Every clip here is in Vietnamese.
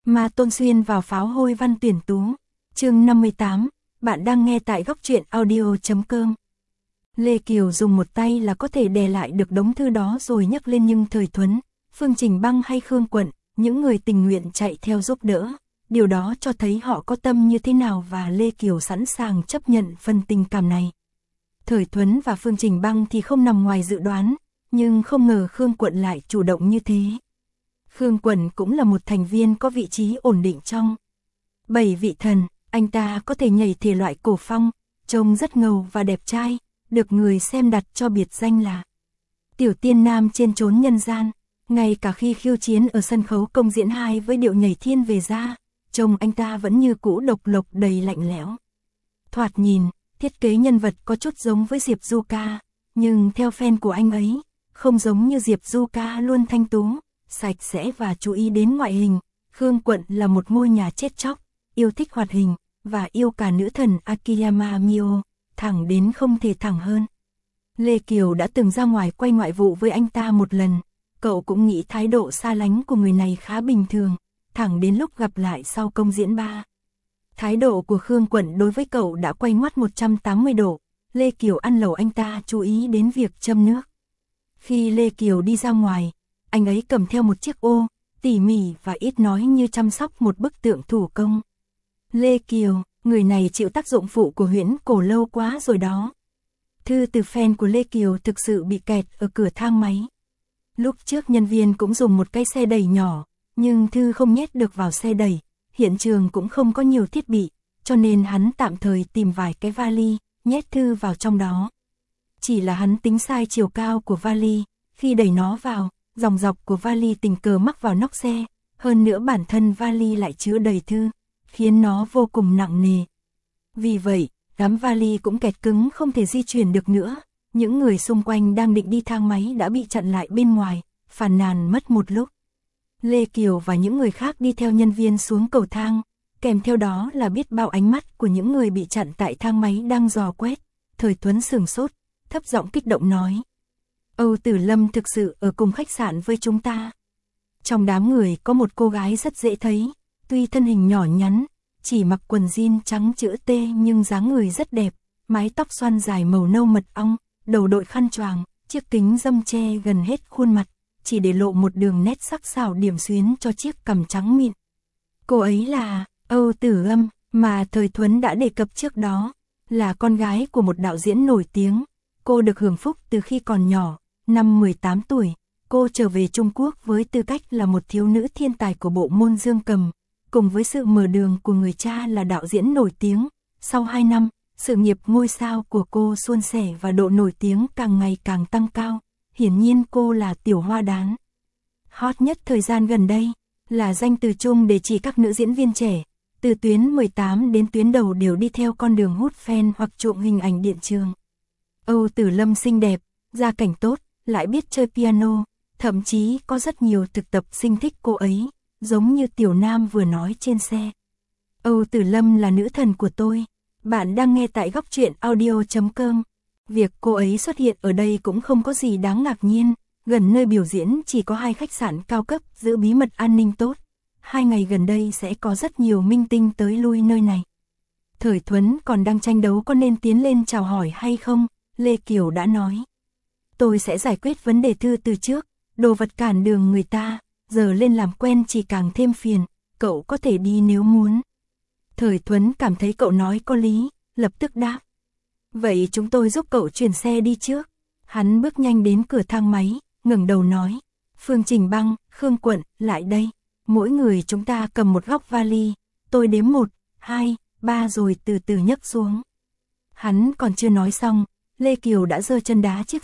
Ma Tôn xuyên vào pháo hôi văn tuyển tú. Chương 58, bạn đang nghe tại góc truyện audio.com. Lê Kiều dùng một tay là có thể đè lại được đống thư đó rồi nhấc lên, nhưng Thời Thuấn, Phương Trình Băng hay Khương Quận, những người tình nguyện chạy theo giúp đỡ, điều đó cho thấy họ có tâm như thế nào và Lê Kiều sẵn sàng chấp nhận phần tình cảm này. Thời Thuấn và Phương Trình Băng thì không nằm ngoài dự đoán, nhưng không ngờ Khương Quận lại chủ động như thế. Khương Quận cũng là một thành viên có vị trí ổn định trong 7 vị thần, anh ta có thể nhảy thể loại cổ phong, trông rất ngầu và đẹp trai, được người xem đặt cho biệt danh là Tiểu Tiên Nam trên chốn nhân gian. Ngay cả khi khiêu chiến ở sân khấu công diễn 2 với điệu nhảy thiên về ra, trông anh ta vẫn như cũ độc lộc đầy lạnh lẽo. Thoạt nhìn, thiết kế nhân vật có chút giống với Diệp Du Ca, nhưng theo fan của anh ấy, không giống như Diệp Du Ca luôn thanh tú, sạch sẽ và chú ý đến ngoại hình. Khương Quận là một ngôi nhà chết chóc, yêu thích hoạt hình, và yêu cả nữ thần Akiyama Mio, thẳng đến không thể thẳng hơn. Lê Kiều đã từng ra ngoài quay ngoại vụ với anh ta một lần, cậu cũng nghĩ thái độ xa lánh của người này khá bình thường, thẳng đến lúc gặp lại sau công diễn 3. Thái độ của Khương Quận đối với cậu đã quay ngoắt 180 độ, Lê Kiều ăn lẩu anh ta chú ý đến việc châm nước. Khi Lê Kiều đi ra ngoài, anh ấy cầm theo một chiếc ô, tỉ mỉ và ít nói như chăm sóc một bức tượng thủ công. Lê Kiều, người này chịu tác dụng phụ của Huyễn Cổ lâu quá rồi đó. Thư từ fan của Lê Kiều thực sự bị kẹt ở cửa thang máy. Lúc trước nhân viên cũng dùng một cái xe đẩy nhỏ, nhưng thư không nhét được vào xe đẩy, hiện trường cũng không có nhiều thiết bị, cho nên hắn tạm thời tìm vài cái vali, nhét thư vào trong đó. Chỉ là hắn tính sai chiều cao của vali, khi đẩy nó vào, dòng dọc của vali tình cờ mắc vào nóc xe, hơn nữa bản thân vali lại chứa đầy thư, khiến nó vô cùng nặng nề. Vì vậy, đám vali cũng kẹt cứng không thể di chuyển được nữa. Những người xung quanh đang định đi thang máy đã bị chặn lại bên ngoài, phàn nàn mất một lúc. Lê Kiều và những người khác đi theo nhân viên xuống cầu thang, kèm theo đó là biết bao ánh mắt của những người bị chặn tại thang máy đang dò quét. Thời Thuấn sửng sốt, thấp giọng kích động nói: Âu Tử Lâm thực sự ở cùng khách sạn với chúng ta. Trong đám người có một cô gái rất dễ thấy, tuy thân hình nhỏ nhắn, chỉ mặc quần jean trắng chữ T nhưng dáng người rất đẹp, mái tóc xoăn dài màu nâu mật ong, đầu đội khăn choàng, chiếc kính râm che gần hết khuôn mặt, chỉ để lộ một đường nét sắc sảo điểm xuyến cho chiếc cằm trắng mịn. Cô ấy là Âu Tử Lâm, mà Thời Thuấn đã đề cập trước đó, là con gái của một đạo diễn nổi tiếng. Cô được hưởng phúc từ khi còn nhỏ, năm 18 tuổi, cô trở về Trung Quốc với tư cách là một thiếu nữ thiên tài của bộ môn dương cầm, cùng với sự mở đường của người cha là đạo diễn nổi tiếng. Sau 2 năm, sự nghiệp ngôi sao của cô suôn sẻ và độ nổi tiếng càng ngày càng tăng cao. Hiển nhiên cô là tiểu hoa đán hot nhất thời gian gần đây, là danh từ chung để chỉ các nữ diễn viên trẻ, từ tuyến 18 đến tuyến đầu đều đi theo con đường hút fan hoặc trộm hình ảnh điện trường. Âu Tử Lâm xinh đẹp, gia cảnh tốt, lại biết chơi piano, thậm chí có rất nhiều thực tập sinh thích cô ấy, giống như Tiểu Nam vừa nói trên xe. Âu Tử Lâm là nữ thần của tôi. Bạn đang nghe tại góc truyện audio.com. Việc cô ấy xuất hiện ở đây cũng không có gì đáng ngạc nhiên, gần nơi biểu diễn chỉ có 2 khách sạn cao cấp giữ bí mật an ninh tốt. 2 ngày gần đây sẽ có rất nhiều minh tinh tới lui nơi này. Thời Thuấn còn đang tranh đấu có nên tiến lên chào hỏi hay không, Lê Kiều đã nói: Tôi sẽ giải quyết vấn đề thư từ trước, đồ vật cản đường người ta, giờ lên làm quen chỉ càng thêm phiền, cậu có thể đi nếu muốn. Thời Thuấn cảm thấy cậu nói có lý, lập tức đáp: Vậy chúng tôi giúp cậu chuyển xe đi trước. Hắn bước nhanh đến cửa thang máy, ngẩng đầu nói: Phương Trình Băng, Khương Quận, lại đây. Mỗi người chúng ta cầm một góc vali, tôi đếm 1, 2, 3 rồi từ từ nhấc xuống. Hắn còn chưa nói xong, Lê Kiều đã giơ chân đá chiếc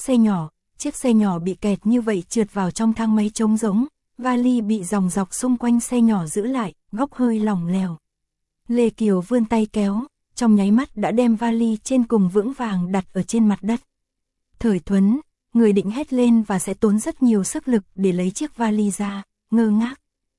xe nhỏ bị kẹt như vậy trượt vào trong thang máy trống rỗng, vali bị dòng dọc xung quanh xe nhỏ giữ lại, góc hơi lỏng lẻo. Lê Kiều vươn tay kéo, trong nháy mắt đã đem vali trên cùng vững vàng đặt ở trên mặt đất. Thời Thuấn, người định hét lên và sẽ tốn rất nhiều sức lực để lấy chiếc vali ra, ngơ ngác.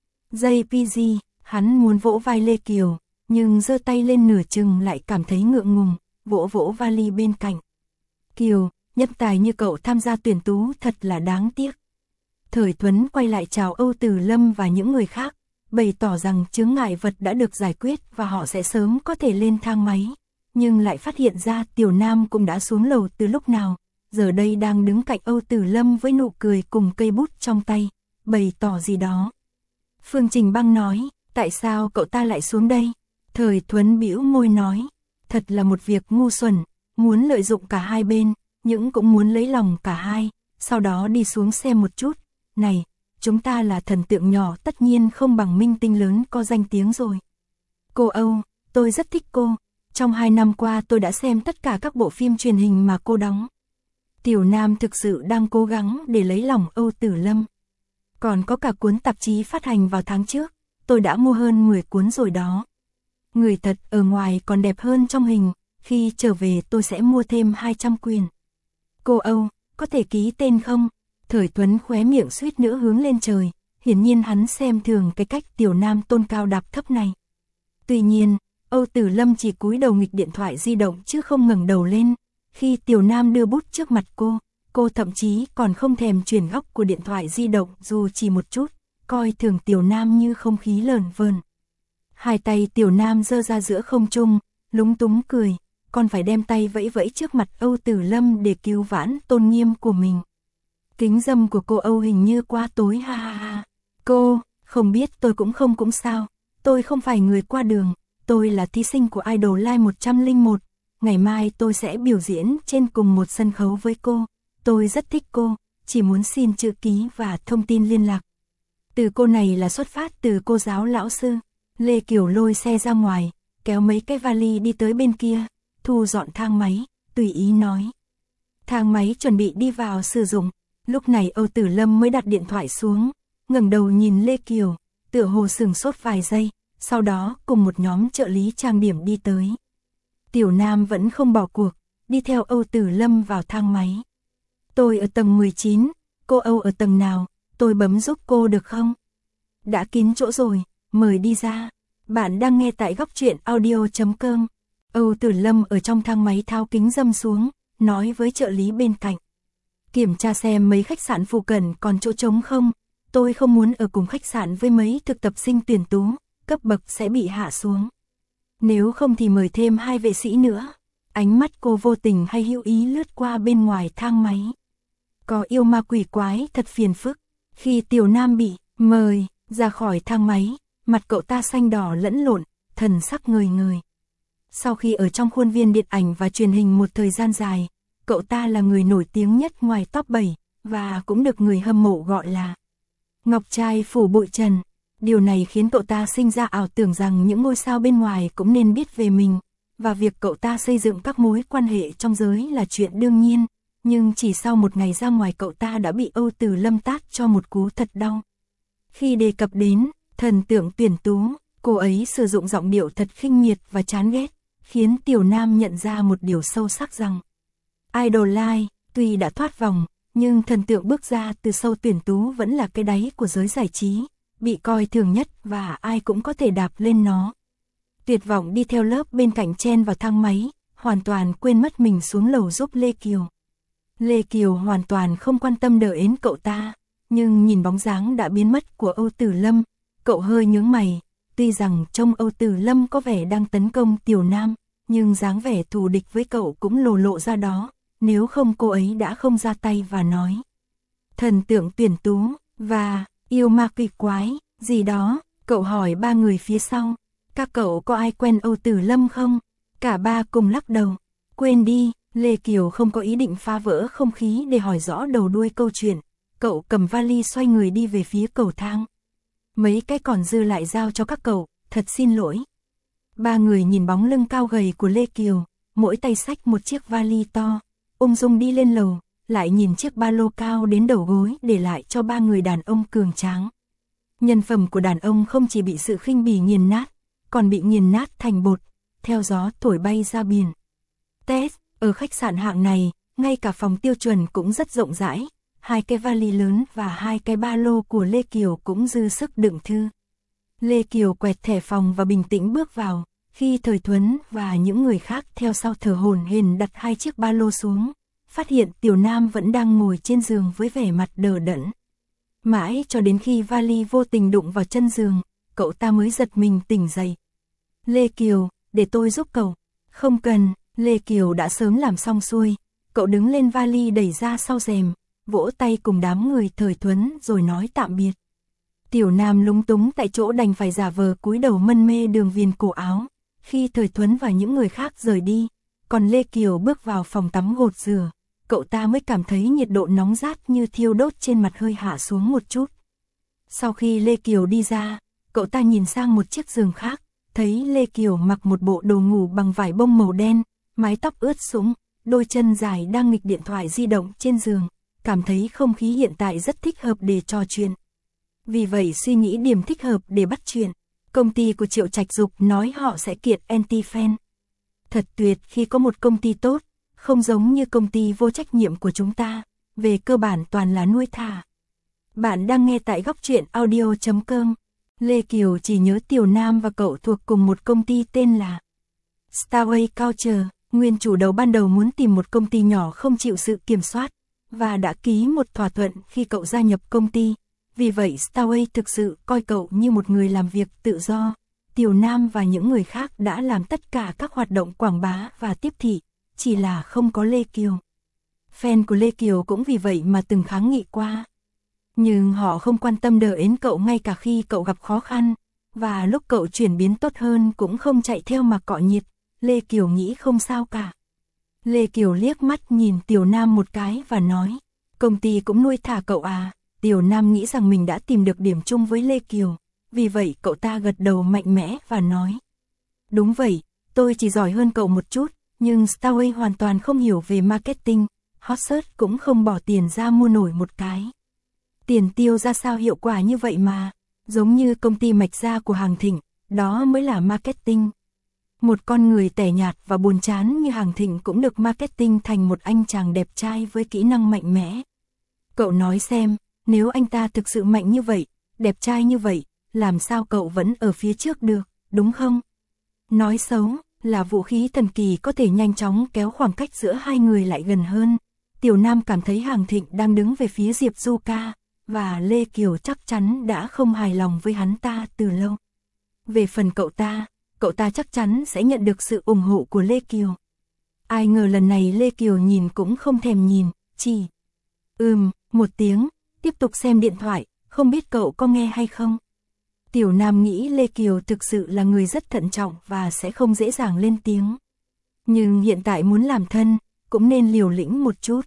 JPG, hắn muốn vỗ vai Lê Kiều, nhưng giơ tay lên nửa chừng lại cảm thấy ngượng ngùng, vỗ vali bên cạnh. Kiều, nhân tài như cậu tham gia tuyển tú thật là đáng tiếc. Thời Thuấn quay lại chào Âu Tử Lâm và những người khác, bày tỏ rằng chướng ngại vật đã được giải quyết và họ sẽ sớm có thể lên thang máy. Nhưng lại phát hiện ra Tiểu Nam cũng đã xuống lầu từ lúc nào, giờ đây đang đứng cạnh Âu Tử Lâm với nụ cười cùng cây bút trong tay, bày tỏ gì đó. Phương Trình Băng nói, tại sao cậu ta lại xuống đây? Thời Thuấn bĩu môi nói, thật là một việc ngu xuẩn, muốn lợi dụng cả hai bên, nhưng cũng muốn lấy lòng cả hai, sau đó đi xuống xem một chút. Này, chúng ta là thần tượng nhỏ tất nhiên không bằng minh tinh lớn có danh tiếng rồi. Cô Âu, tôi rất thích cô, trong 2 năm qua tôi đã xem tất cả các bộ phim truyền hình mà cô đóng. Tiểu Nam thực sự đang cố gắng để lấy lòng Âu Tử Lâm. Còn có cả cuốn tạp chí phát hành vào tháng trước, tôi đã mua hơn 10 cuốn rồi đó. Người thật ở ngoài còn đẹp hơn trong hình, khi trở về tôi sẽ mua thêm 200 quyển. Cô Âu, có thể ký tên không? Thời Tuấn khóe miệng suýt nữa hướng lên trời, hiển nhiên hắn xem thường cái cách Tiểu Nam tôn cao đạp thấp này. Tuy nhiên, Âu Tử Lâm chỉ cúi đầu nghịch điện thoại di động chứ không ngẩng đầu lên. Khi Tiểu Nam đưa bút trước mặt cô thậm chí còn không thèm chuyển góc của điện thoại di động dù chỉ một chút, coi thường Tiểu Nam như không khí lởn vởn. Hai tay Tiểu Nam giơ ra giữa không trung, lúng túng cười, còn phải đem tay vẫy vẫy trước mặt Âu Tử Lâm để cứu vãn tôn nghiêm của mình. Kính dâm của cô Âu hình như quá tối ha ha ha. Cô, không biết tôi cũng sao, tôi không phải người qua đường, tôi là thí sinh của Idol Live 101, ngày mai tôi sẽ biểu diễn trên cùng một sân khấu với cô, tôi rất thích cô, chỉ muốn xin chữ ký và thông tin liên lạc. Từ cô này là xuất phát từ cô giáo lão sư. Lê Kiều lôi xe ra ngoài, kéo mấy cái vali đi tới bên kia, thu dọn thang máy, tùy ý nói. Thang máy chuẩn bị đi vào sử dụng, lúc này Âu Tử Lâm mới đặt điện thoại xuống, ngẩng đầu nhìn Lê Kiều, tựa hồ sửng sốt vài giây, sau đó cùng một nhóm trợ lý trang điểm đi tới. Tiểu Nam vẫn không bỏ cuộc, đi theo Âu Tử Lâm vào thang máy. Tôi ở tầng 19, cô Âu ở tầng nào, tôi bấm giúp cô được không? Đã kín chỗ rồi, mời đi ra. Bạn đang nghe tại góc truyện audio.com. Âu Tử Lâm ở trong thang máy tháo kính dâm xuống, nói với trợ lý bên cạnh. Kiểm tra xem mấy khách sạn phụ cận còn chỗ trống không, tôi không muốn ở cùng khách sạn với mấy thực tập sinh tuyển tú, cấp bậc sẽ bị hạ xuống. Nếu không thì mời thêm 2 vệ sĩ nữa. Ánh mắt cô vô tình hay hữu ý lướt qua bên ngoài thang máy. Có yêu ma quỷ quái thật phiền phức. Khi Tiểu Nam bị mời ra khỏi thang máy, mặt cậu ta xanh đỏ lẫn lộn, thần sắc ngời ngời. Sau khi ở trong khuôn viên điện ảnh và truyền hình một thời gian dài, cậu ta là người nổi tiếng nhất ngoài top 7, và cũng được người hâm mộ gọi là Ngọc trai phủ bụi trần. Điều này khiến cậu ta sinh ra ảo tưởng rằng những ngôi sao bên ngoài cũng nên biết về mình, và việc cậu ta xây dựng các mối quan hệ trong giới là chuyện đương nhiên. Nhưng chỉ sau một ngày ra ngoài cậu ta đã bị Âu Tử Lâm tát cho một cú thật đau. Khi đề cập đến thần tượng tuyển tú, cô ấy sử dụng giọng điệu thật khinh miệt và chán ghét, khiến Tiểu Nam nhận ra một điều sâu sắc rằng Idol Live tuy đã thoát vòng, nhưng thần tượng bước ra từ sâu tuyển tú vẫn là cái đáy của giới giải trí, bị coi thường nhất và ai cũng có thể đạp lên nó. Tuyệt vọng đi theo lớp bên cạnh chen vào thang máy, hoàn toàn quên mất mình xuống lầu giúp Lê Kiều. Lê Kiều hoàn toàn không quan tâm đợi đến cậu ta, nhưng nhìn bóng dáng đã biến mất của Âu Tử Lâm, cậu hơi nhướng mày. Tuy rằng trông Âu Tử Lâm có vẻ đang tấn công Tiểu Nam, nhưng dáng vẻ thù địch với cậu cũng lộ ra đó, nếu không cô ấy đã không ra tay và nói. Thần tượng tuyển tú, và yêu ma quỷ quái, gì đó, cậu hỏi 3 người phía sau. Các cậu có ai quen Âu Tử Lâm không? Cả 3 cùng lắc đầu. Quên đi, Lê Kiều không có ý định phá vỡ không khí để hỏi rõ đầu đuôi câu chuyện. Cậu cầm vali xoay người đi về phía cầu thang. Mấy cái còn dư lại giao cho các cậu, thật xin lỗi. 3 người nhìn bóng lưng cao gầy của Lê Kiều, mỗi tay xách một chiếc vali to, ung dung đi lên lầu, lại nhìn chiếc ba lô cao đến đầu gối để lại cho 3 người đàn ông cường tráng. Nhân phẩm của đàn ông không chỉ bị sự khinh bỉ nghiền nát, còn bị nghiền nát thành bột, theo gió thổi bay ra biển. Tết, ở khách sạn hạng này, ngay cả phòng tiêu chuẩn cũng rất rộng rãi, 2 cái vali lớn và 2 cái ba lô của Lê Kiều cũng dư sức đựng thư. Lê Kiều quẹt thẻ phòng và bình tĩnh bước vào, khi Thời Thuấn và những người khác theo sau thở hổn hển đặt 2 chiếc ba lô xuống, phát hiện Tiểu Nam vẫn đang ngồi trên giường với vẻ mặt đờ đẫn. Mãi cho đến khi vali vô tình đụng vào chân giường, cậu ta mới giật mình tỉnh dậy. Lê Kiều, để tôi giúp cậu. Không cần, Lê Kiều đã sớm làm xong xuôi. Cậu đứng lên vali đẩy ra sau rèm, vỗ tay cùng đám người Thời Thuấn rồi nói tạm biệt. Tiểu Nam lúng túng tại chỗ đành phải giả vờ cúi đầu mân mê đường viền cổ áo. Khi Thời Thuấn và những người khác rời đi, còn Lê Kiều bước vào phòng tắm gột rửa, cậu ta mới cảm thấy nhiệt độ nóng rát như thiêu đốt trên mặt hơi hạ xuống một chút. Sau khi Lê Kiều đi ra, cậu ta nhìn sang một chiếc giường khác, thấy Lê Kiều mặc một bộ đồ ngủ bằng vải bông màu đen, mái tóc ướt sũng, đôi chân dài đang nghịch điện thoại di động trên giường, cảm thấy không khí hiện tại rất thích hợp để trò chuyện. Vì vậy suy nghĩ điểm thích hợp để bắt chuyện. Công ty của Triệu Trạch Dục nói họ sẽ kiệt anti-fan. Thật tuyệt khi có một công ty tốt, không giống như công ty vô trách nhiệm của chúng ta, về cơ bản toàn là nuôi thả. Bạn đang nghe tại góc truyện audio.com. Lê Kiều chỉ nhớ Tiểu Nam và cậu thuộc cùng một công ty tên là Starway Culture. Nguyên chủ ban đầu muốn tìm một công ty nhỏ không chịu sự kiểm soát, và đã ký một thỏa thuận khi cậu gia nhập công ty. Vì vậy Starway thực sự coi cậu như một người làm việc tự do. Tiểu Nam và những người khác đã làm tất cả các hoạt động quảng bá và tiếp thị, chỉ là không có Lê Kiều. Fan của Lê Kiều cũng vì vậy mà từng kháng nghị qua. Nhưng họ không quan tâm đến cậu ngay cả khi cậu gặp khó khăn, và lúc cậu chuyển biến tốt hơn cũng không chạy theo mà cọ nhiệt. Lê Kiều nghĩ không sao cả. Lê Kiều liếc mắt nhìn Tiểu Nam một cái và nói, công ty cũng nuôi thả cậu à? Tiểu Nam nghĩ rằng mình đã tìm được điểm chung với Lê Kiều, vì vậy cậu ta gật đầu mạnh mẽ và nói, đúng vậy, tôi chỉ giỏi hơn cậu một chút, nhưng Starway hoàn toàn không hiểu về marketing, hot search cũng không bỏ tiền ra mua nổi một cái. Tiền tiêu ra sao hiệu quả như vậy mà, giống như công ty mạch da của Hàng Thịnh, đó mới là marketing. Một con người tẻ nhạt và buồn chán như Hàng Thịnh cũng được marketing thành một anh chàng đẹp trai với kỹ năng mạnh mẽ. Cậu nói xem, nếu anh ta thực sự mạnh như vậy, đẹp trai như vậy, làm sao cậu vẫn ở phía trước được, đúng không? Nói xấu là vũ khí thần kỳ có thể nhanh chóng kéo khoảng cách giữa hai người lại gần hơn. Tiểu Nam cảm thấy Hàng Thịnh đang đứng về phía Diệp Du Ca, và Lê Kiều chắc chắn đã không hài lòng với hắn ta từ lâu. Về phần cậu ta chắc chắn sẽ nhận được sự ủng hộ của Lê Kiều. Ai ngờ lần này Lê Kiều nhìn cũng không thèm nhìn, chỉ một tiếng, tiếp tục xem điện thoại, không biết cậu có nghe hay không. Tiểu Nam nghĩ Lê Kiều thực sự là người rất thận trọng và sẽ không dễ dàng lên tiếng. Nhưng hiện tại muốn làm thân, cũng nên liều lĩnh một chút.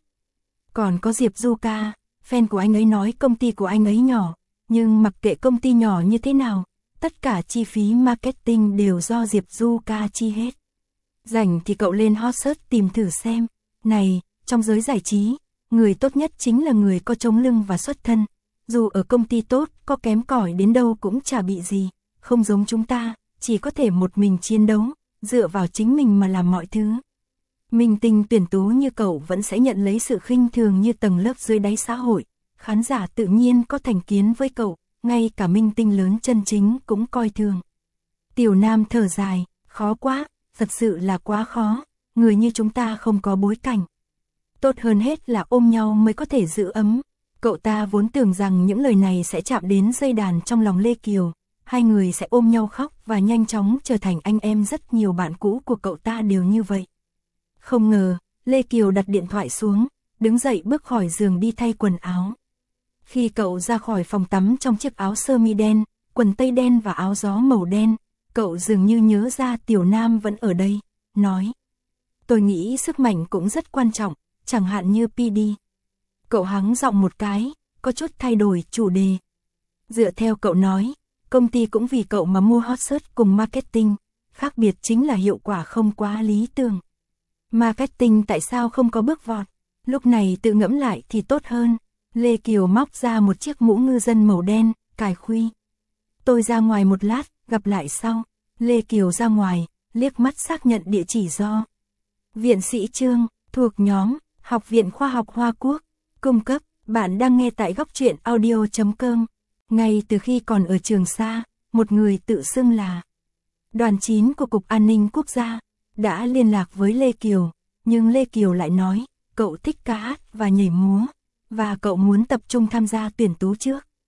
Còn có Diệp Du Ca, fan của anh ấy nói công ty của anh ấy nhỏ, nhưng mặc kệ công ty nhỏ như thế nào, tất cả chi phí marketing đều do Diệp Du Ca chi hết. Rảnh thì cậu lên hot search tìm thử xem. Này, trong giới giải trí, người tốt nhất chính là người có chống lưng và xuất thân. Dù ở công ty tốt, có kém cỏi đến đâu cũng chả bị gì. Không giống chúng ta, chỉ có thể một mình chiến đấu, dựa vào chính mình mà làm mọi thứ. Minh tinh tuyển tú như cậu vẫn sẽ nhận lấy sự khinh thường như tầng lớp dưới đáy xã hội. Khán giả tự nhiên có thành kiến với cậu, ngay cả minh tinh lớn chân chính cũng coi thường. Tiểu Nam thở dài, khó quá, thật sự là quá khó, người như chúng ta không có bối cảnh. Tốt hơn hết là ôm nhau mới có thể giữ ấm. Cậu ta vốn tưởng rằng những lời này sẽ chạm đến dây đàn trong lòng Lê Kiều, hai người sẽ ôm nhau khóc và nhanh chóng trở thành anh em. Rất nhiều bạn cũ của cậu ta đều như vậy. Không ngờ, Lê Kiều đặt điện thoại xuống, đứng dậy bước khỏi giường đi thay quần áo. Khi cậu ra khỏi phòng tắm trong chiếc áo sơ mi đen, quần tây đen và áo gió màu đen, cậu dường như nhớ ra Tiểu Nam vẫn ở đây, nói. Tôi nghĩ sức mạnh cũng rất quan trọng, chẳng hạn như PD. Cậu hắng giọng một cái, có chút thay đổi chủ đề. Dựa theo cậu nói, công ty cũng vì cậu mà mua hot search cùng marketing, khác biệt chính là hiệu quả không quá lý tưởng. Marketing tại sao không có bước vọt? Lúc này tự ngẫm lại thì tốt hơn. Lê Kiều móc ra một chiếc mũ ngư dân màu đen, cài khuy. Tôi ra ngoài một lát, gặp lại sau. Lê Kiều ra ngoài, liếc mắt xác nhận địa chỉ do Viện Sĩ Trương, thuộc nhóm Học viện Khoa học Hoa Quốc, cung cấp. Bạn đang nghe tại góc truyện audio.com. Ngay từ khi còn ở Trường Sa, một người tự xưng là Đoàn 9 của Cục An ninh Quốc gia đã liên lạc với Lê Kiều, nhưng Lê Kiều lại nói cậu thích ca hát và nhảy múa, và cậu muốn tập trung tham gia tuyển tú trước.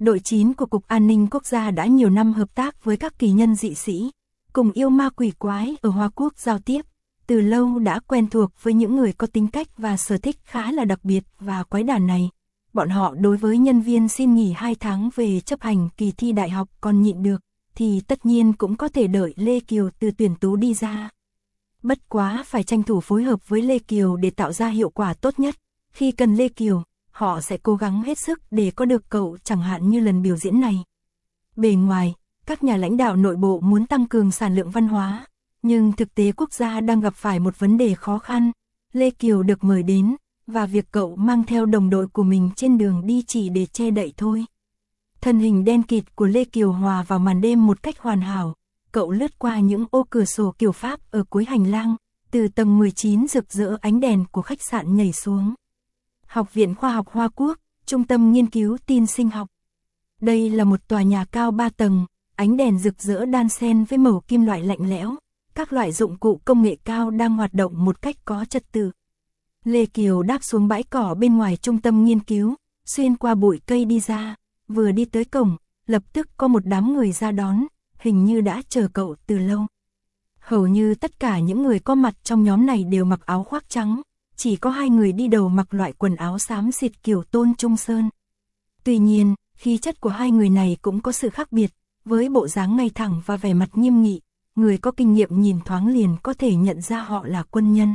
Đội 9 của Cục An ninh Quốc gia đã nhiều năm hợp tác với các kỳ nhân dị sĩ, cùng yêu ma quỷ quái ở Hoa Quốc giao tiếp, từ lâu đã quen thuộc với những người có tính cách và sở thích khá là đặc biệt và quái đản này. Bọn họ đối với nhân viên xin nghỉ 2 tháng về chấp hành kỳ thi đại học còn nhịn được, thì tất nhiên cũng có thể đợi Lê Kiều từ tuyển tú đi ra. Bất quá phải tranh thủ phối hợp với Lê Kiều để tạo ra hiệu quả tốt nhất. Khi cần Lê Kiều, họ sẽ cố gắng hết sức để có được cậu, chẳng hạn như lần biểu diễn này. Bề ngoài, các nhà lãnh đạo nội bộ muốn tăng cường sản lượng văn hóa, nhưng thực tế quốc gia đang gặp phải một vấn đề khó khăn. Lê Kiều được mời đến, và việc cậu mang theo đồng đội của mình trên đường đi chỉ để che đậy thôi. Thân hình đen kịt của Lê Kiều hòa vào màn đêm một cách hoàn hảo. Cậu lướt qua những ô cửa sổ kiểu Pháp ở cuối hành lang, từ tầng 19 rực rỡ ánh đèn của khách sạn nhảy xuống. Học viện Khoa học Hoa Quốc, Trung tâm Nghiên cứu Tin sinh học. Đây là một tòa nhà cao 3 tầng, ánh đèn rực rỡ đan xen với màu kim loại lạnh lẽo. Các loại dụng cụ công nghệ cao đang hoạt động một cách có trật tự. Lê Kiều đáp xuống bãi cỏ bên ngoài trung tâm nghiên cứu, xuyên qua bụi cây đi ra, vừa đi tới cổng, lập tức có một đám người ra đón, hình như đã chờ cậu từ lâu. Hầu như tất cả những người có mặt trong nhóm này đều mặc áo khoác trắng, chỉ có 2 người đi đầu mặc loại quần áo xám xịt kiểu Tôn Trung Sơn. Tuy nhiên, khí chất của 2 người này cũng có sự khác biệt, với bộ dáng ngay thẳng và vẻ mặt nghiêm nghị, người có kinh nghiệm nhìn thoáng liền có thể nhận ra họ là quân nhân.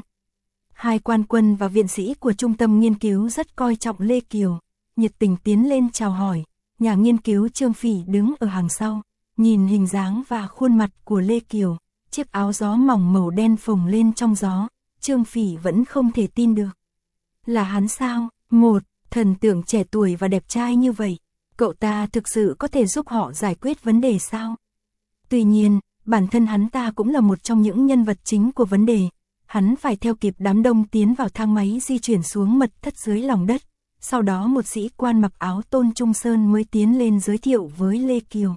2 quan quân và viện sĩ của trung tâm nghiên cứu rất coi trọng Lê Kiều, nhiệt tình tiến lên chào hỏi. Nhà nghiên cứu Trương Phỉ đứng ở hàng sau, nhìn hình dáng và khuôn mặt của Lê Kiều, chiếc áo gió mỏng màu đen phồng lên trong gió, Trương Phỉ vẫn không thể tin được. Là hắn sao? Một thần tượng trẻ tuổi và đẹp trai như vậy, cậu ta thực sự có thể giúp họ giải quyết vấn đề sao? Tuy nhiên, bản thân hắn ta cũng là một trong những nhân vật chính của vấn đề. Hắn phải theo kịp đám đông tiến vào thang máy di chuyển xuống mật thất dưới lòng đất. Sau đó một sĩ quan mặc áo Tôn Trung Sơn mới tiến lên giới thiệu với Lê Kiều.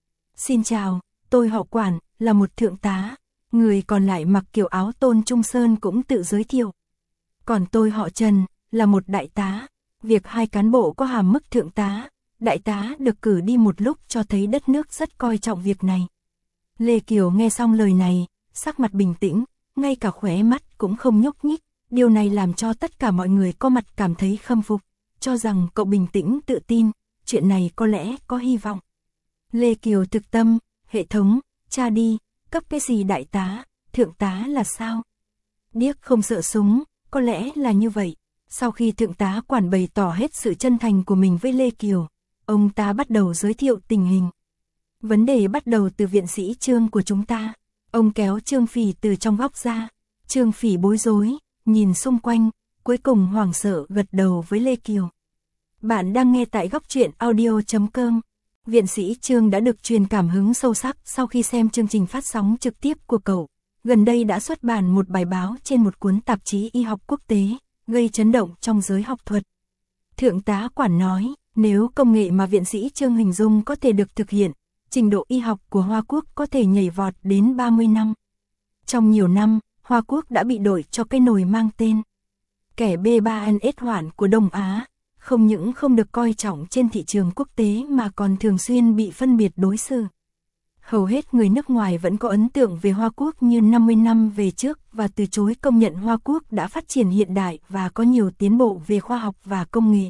Xin chào, tôi họ Quản, là một thượng tá. Người còn lại mặc kiểu áo Tôn Trung Sơn cũng tự giới thiệu. Còn tôi họ Trần, là một đại tá. Việc 2 cán bộ có hàm mức thượng tá, đại tá được cử đi một lúc cho thấy đất nước rất coi trọng việc này. Lê Kiều nghe xong lời này, sắc mặt bình tĩnh, ngay cả khóe mắt cũng không nhúc nhích. Điều này làm cho tất cả mọi người có mặt cảm thấy khâm phục, cho rằng cậu bình tĩnh tự tin, chuyện này có lẽ có hy vọng. Lê Kiều thực tâm, hệ thống, tra đi, cấp cái gì đại tá, thượng tá là sao? Điếc không sợ súng, có lẽ là như vậy. Sau khi thượng tá Quản bày tỏ hết sự chân thành của mình với Lê Kiều, ông ta bắt đầu giới thiệu tình hình. Vấn đề bắt đầu từ viện sĩ Trương của chúng ta. Ông kéo Trương Phỉ từ trong góc ra. Trương Phỉ bối rối, nhìn xung quanh, cuối cùng hoảng sợ gật đầu với Lê Kiều. Bạn đang nghe tại góc truyện audio.com. Viện sĩ Trương đã được truyền cảm hứng sâu sắc sau khi xem chương trình phát sóng trực tiếp của cậu. Gần đây đã xuất bản một bài báo trên một cuốn tạp chí y học quốc tế, gây chấn động trong giới học thuật. Thượng tá Quản nói, nếu công nghệ mà viện sĩ Trương hình dung có thể được thực hiện, trình độ y học của Hoa Quốc có thể nhảy vọt đến 30 năm. Trong nhiều năm, Hoa Quốc đã bị đổi cho cái nồi mang tên kẻ B3NS hoạn của Đông Á, không những không được coi trọng trên thị trường quốc tế mà còn thường xuyên bị phân biệt đối xử. Hầu hết người nước ngoài vẫn có ấn tượng về Hoa Quốc như 50 năm về trước và từ chối công nhận Hoa Quốc đã phát triển hiện đại và có nhiều tiến bộ về khoa học và công nghệ.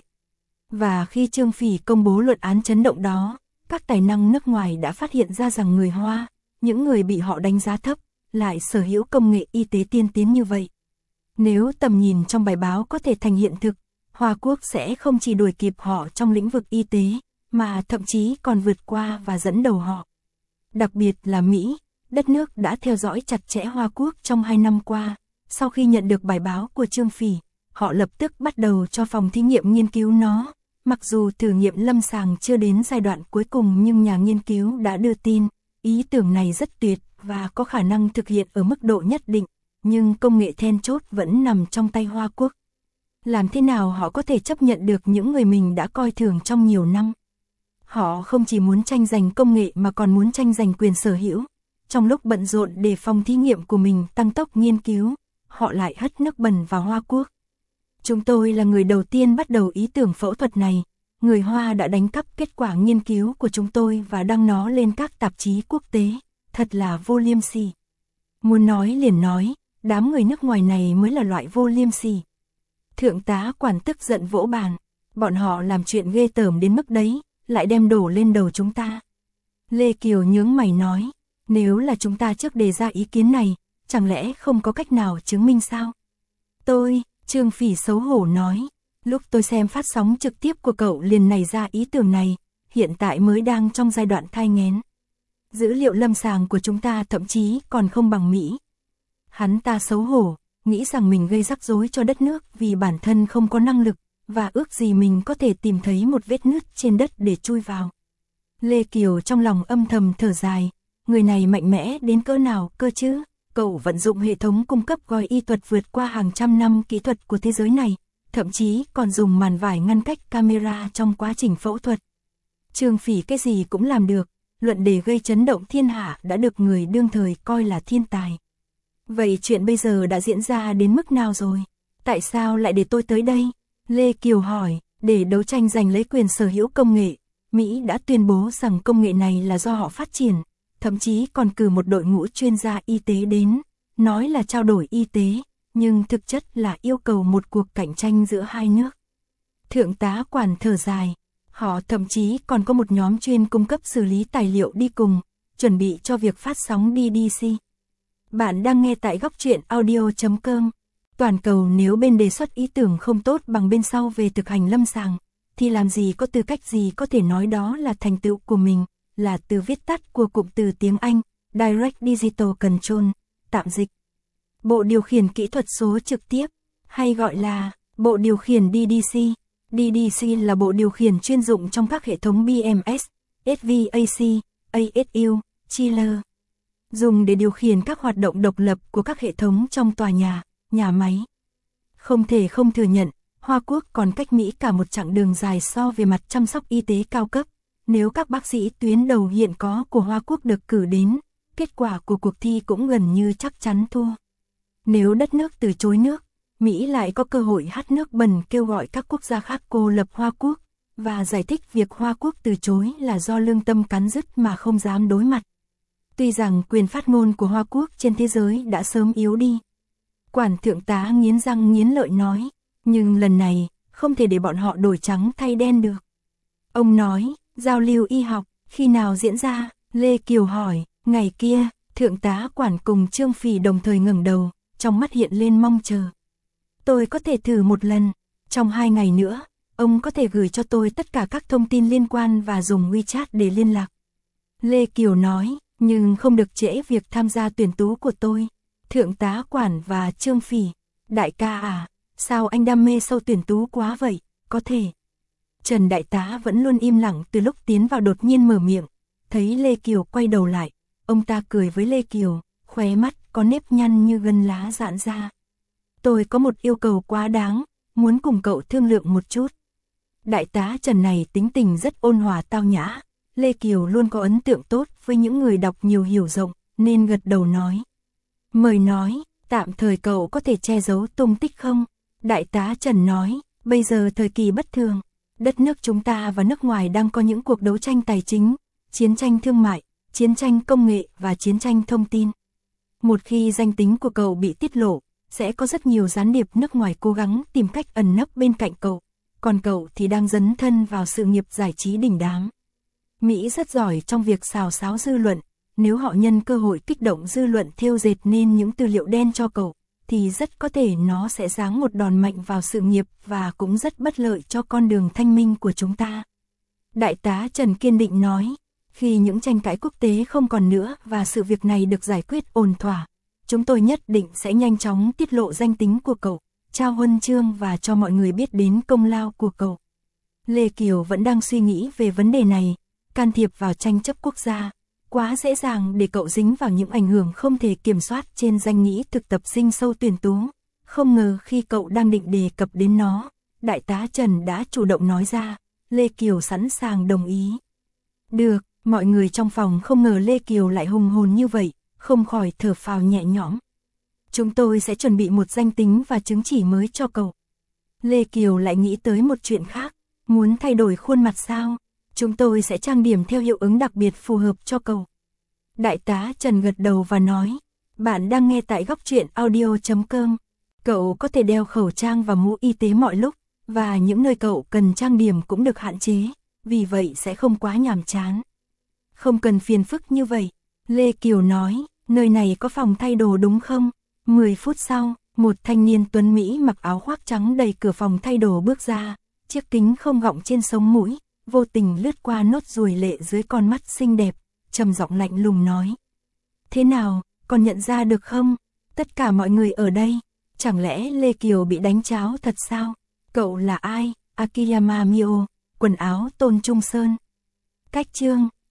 Và khi Trương Phỉ công bố luận án chấn động đó, các tài năng nước ngoài đã phát hiện ra rằng người Hoa, những người bị họ đánh giá thấp, lại sở hữu công nghệ y tế tiên tiến như vậy. Nếu tầm nhìn trong bài báo có thể thành hiện thực, Hoa Quốc sẽ không chỉ đuổi kịp họ trong lĩnh vực y tế, mà thậm chí còn vượt qua và dẫn đầu họ. Đặc biệt là Mỹ, đất nước đã theo dõi chặt chẽ Hoa Quốc trong 2 năm qua. Sau khi nhận được bài báo của Trương Phỉ, họ lập tức bắt đầu cho phòng thí nghiệm nghiên cứu nó. Mặc dù thử nghiệm lâm sàng chưa đến giai đoạn cuối cùng nhưng nhà nghiên cứu đã đưa tin, ý tưởng này rất tuyệt và có khả năng thực hiện ở mức độ nhất định, nhưng công nghệ then chốt vẫn nằm trong tay Hoa Quốc. Làm thế nào họ có thể chấp nhận được những người mình đã coi thường trong nhiều năm? Họ không chỉ muốn tranh giành công nghệ mà còn muốn tranh giành quyền sở hữu. Trong lúc bận rộn để phòng thí nghiệm của mình tăng tốc nghiên cứu, họ lại hất nước bẩn vào Hoa Quốc. Chúng tôi là người đầu tiên bắt đầu ý tưởng phẫu thuật này. người Hoa đã đánh cắp kết quả nghiên cứu của chúng tôi và đăng nó lên các tạp chí quốc tế, thật là vô liêm sỉ. Muốn nói liền nói, đám người nước ngoài này mới là loại vô liêm sỉ. Thượng tá Quản tức giận vỗ bàn, bọn họ làm chuyện ghê tởm đến mức đấy, lại đem đổ lên đầu chúng ta. Lê Kiều nhướng mày nói, nếu là chúng ta trước đề ra ý kiến này, chẳng lẽ không có cách nào chứng minh sao? Trương Phỉ xấu hổ nói, lúc tôi xem phát sóng trực tiếp của cậu liền nảy ra ý tưởng này, hiện tại mới đang trong giai đoạn thai nghén. Dữ liệu lâm sàng của chúng ta thậm chí còn không bằng Mỹ. Hắn ta xấu hổ, nghĩ rằng mình gây rắc rối cho đất nước vì bản thân không có năng lực, và ước gì mình có thể tìm thấy một vết nứt trên đất để chui vào. Lê Kiều trong lòng âm thầm thở dài, người này mạnh mẽ đến cỡ nào cơ chứ? Cậu vận dụng hệ thống cung cấp gói y thuật vượt qua hàng trăm năm kỹ thuật của thế giới này, thậm chí còn dùng màn vải ngăn cách camera trong quá trình phẫu thuật. Trương Phỉ cái gì cũng làm được, luận đề gây chấn động thiên hạ đã được người đương thời coi là thiên tài. Vậy chuyện bây giờ đã diễn ra đến mức nào rồi? Tại sao lại để tôi tới đây? Lê Kiều hỏi, để đấu tranh giành lấy quyền sở hữu công nghệ, Mỹ đã tuyên bố rằng công nghệ này là do họ phát triển, thậm chí còn cử một đội ngũ chuyên gia y tế đến, nói là trao đổi y tế, nhưng thực chất là yêu cầu một cuộc cạnh tranh giữa hai nước. Thượng tá Quản thở dài, họ thậm chí còn có một nhóm chuyên cung cấp xử lý tài liệu đi cùng, chuẩn bị cho việc phát sóng DDC. Bạn đang nghe tại góc truyện audio.com. Toàn cầu nếu bên đề xuất ý tưởng không tốt bằng bên sau về thực hành lâm sàng, thì làm gì có tư cách gì có thể nói đó là thành tựu của mình, là từ viết tắt của cụm từ tiếng Anh, Direct Digital Control, tạm dịch. Bộ điều khiển kỹ thuật số trực tiếp, hay gọi là bộ điều khiển DDC. DDC là bộ điều khiển chuyên dụng trong các hệ thống BMS, SVAC, ASU, chiller, dùng để điều khiển các hoạt động độc lập của các hệ thống trong tòa nhà máy. Không thể không thừa nhận, Hoa Quốc còn cách Mỹ cả một chặng đường dài so về mặt chăm sóc y tế cao cấp. Nếu các bác sĩ tuyến đầu hiện có của Hoa Quốc được cử đến, kết quả của cuộc thi cũng gần như chắc chắn thua. Nếu đất nước từ chối nước, Mỹ lại có cơ hội hắt nước bẩn kêu gọi các quốc gia khác cô lập Hoa Quốc, và giải thích việc Hoa Quốc từ chối là do lương tâm cắn rứt mà không dám đối mặt. Tuy rằng quyền phát ngôn của Hoa Quốc trên thế giới đã sớm yếu đi. Quản thượng tá nghiến răng nghiến lợi nói, nhưng lần này, không thể để bọn họ đổi trắng thay đen được. Ông nói, giao lưu y học, khi nào diễn ra? Lê Kiều hỏi, ngày kia, thượng tá Quản cùng Trương Phỉ đồng thời ngẩng đầu, trong mắt hiện lên mong chờ. Tôi có thể thử một lần, trong 2 ngày nữa, ông có thể gửi cho tôi tất cả các thông tin liên quan và dùng WeChat để liên lạc. Lê Kiều nói, nhưng không được trễ việc tham gia tuyển tú của tôi. Thượng tá Quản và Trương Phỉ, đại ca à, sao anh đam mê sâu tuyển tú quá vậy, có thể. Trần đại tá vẫn luôn im lặng từ lúc tiến vào đột nhiên mở miệng, thấy Lê Kiều quay đầu lại, ông ta cười với Lê Kiều, khóe mắt có nếp nhăn như gân lá giãn ra. Tôi có một yêu cầu quá đáng, muốn cùng cậu thương lượng một chút. Đại tá Trần này tính tình rất ôn hòa tao nhã, Lê Kiều luôn có ấn tượng tốt với những người đọc nhiều hiểu rộng, nên gật đầu nói. Mời nói, tạm thời cậu có thể che giấu tung tích không? Đại tá Trần nói, bây giờ thời kỳ bất thường, đất nước chúng ta và nước ngoài đang có những cuộc đấu tranh tài chính, chiến tranh thương mại, chiến tranh công nghệ và chiến tranh thông tin. Một khi danh tính của cậu bị tiết lộ, sẽ có rất nhiều gián điệp nước ngoài cố gắng tìm cách ẩn nấp bên cạnh cậu, còn cậu thì đang dấn thân vào sự nghiệp giải trí đỉnh đám. Mỹ rất giỏi trong việc xào xáo dư luận, nếu họ nhân cơ hội kích động dư luận thêu dệt nên những tư liệu đen cho cậu, thì rất có thể nó sẽ giáng một đòn mạnh vào sự nghiệp và cũng rất bất lợi cho con đường thanh minh của chúng ta. Đại tá Trần kiên định nói, khi những tranh cãi quốc tế không còn nữa và sự việc này được giải quyết ổn thỏa, chúng tôi nhất định sẽ nhanh chóng tiết lộ danh tính của cậu, trao huân chương và cho mọi người biết đến công lao của cậu. Lê Kiều vẫn đang suy nghĩ về vấn đề này, can thiệp vào tranh chấp quốc gia, quá dễ dàng để cậu dính vào những ảnh hưởng không thể kiểm soát trên danh nghĩa thực tập sinh sâu tuyển tú. Không ngờ khi cậu đang định đề cập đến nó, đại tá Trần đã chủ động nói ra, Lê Kiều sẵn sàng đồng ý. Được, mọi người trong phòng không ngờ Lê Kiều lại hùng hồn như vậy, không khỏi thở phào nhẹ nhõm. Chúng tôi sẽ chuẩn bị một danh tính và chứng chỉ mới cho cậu. Lê Kiều lại nghĩ tới một chuyện khác, Muốn thay đổi khuôn mặt sao? Chúng tôi sẽ trang điểm theo hiệu ứng đặc biệt phù hợp cho cậu. Đại tá Trần gật đầu và nói, bạn đang nghe tại góc truyện audio.com. Cậu có thể đeo khẩu trang và mũ y tế mọi lúc, và những nơi cậu cần trang điểm cũng được hạn chế, vì vậy sẽ không quá nhàm chán. Không cần phiền phức như vậy. Lê Kiều nói, nơi này có phòng thay đồ đúng không? 10 phút sau, một thanh niên tuấn Mỹ mặc áo khoác trắng đầy cửa phòng thay đồ bước ra, chiếc kính không gọng trên sống mũi, vô tình lướt qua nốt ruồi lệ dưới con mắt xinh đẹp, trầm giọng lạnh lùng nói. Thế nào, còn nhận ra được không? Tất cả mọi người ở đây, chẳng lẽ Lê Kiều bị đánh tráo thật sao? Cậu là ai? Akiyama Mio, quần áo Tôn Trung Sơn. Cách chương